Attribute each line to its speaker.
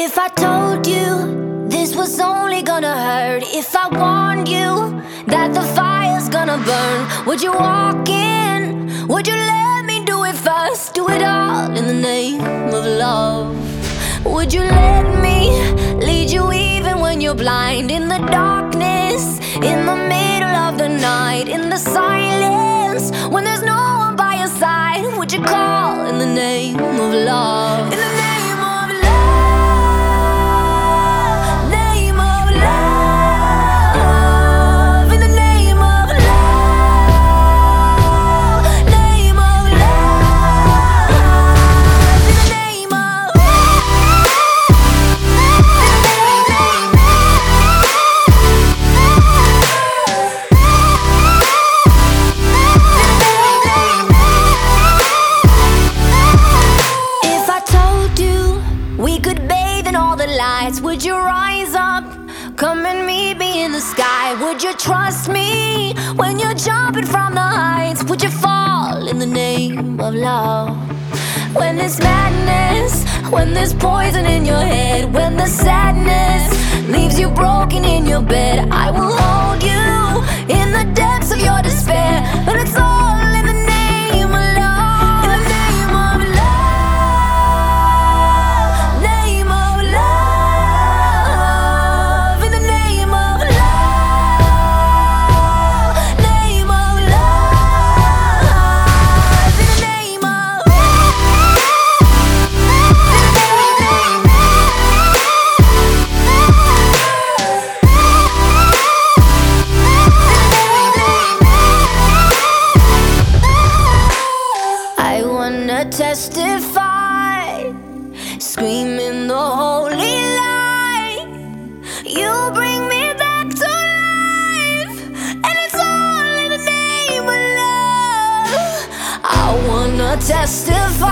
Speaker 1: If I told you this was only gonna hurt, if I warned you that the fire's gonna burn, would you walk in? Would you let me do it first? Do it all in the name of love. Would you let me lead you even when you're blind? In the darkness, in the middle of the night, in the silence, when there's no one by your side, would you call in the name of love? In the name of love, name of love, in the name of love, name of love, in the name of If I told you we could bathe in all the lights, would you rise up? Come and meet me in the sky. Would you trust me when you're jumping from the heights? Would you fall in the name of love? When there's madness, when there's poison in your head, when the sadness leaves you broken in your bed, I will hold you in the depths of your despair. And it's all in the name of love. In the name of love, name of love, in the name of love, name of love, in the name of I wanna testify, screaming the holy light. You bring me back to life, and it's all in the name of love. I wanna testify,